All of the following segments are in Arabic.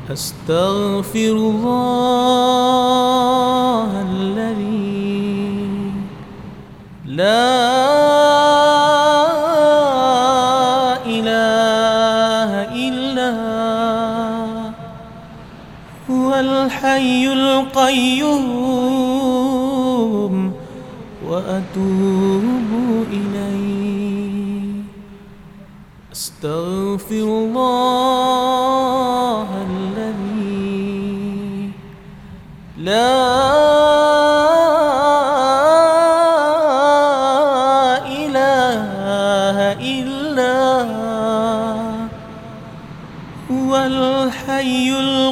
أستغفر الله الذي لا إله إلا هو الحي القيوم وأتوب إليه. أستغفر الله الذي لا إله إلا هو الحي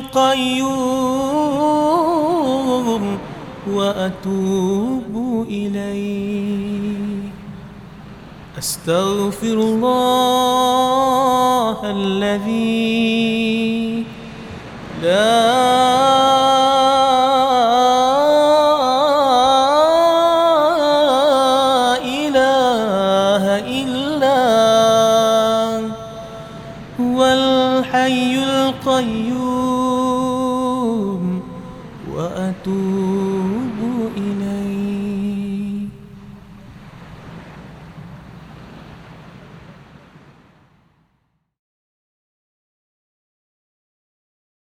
القيوم وأتوب إليه. أستغفر الله الذي لا إله إلا هو الحي القيوم وأتوب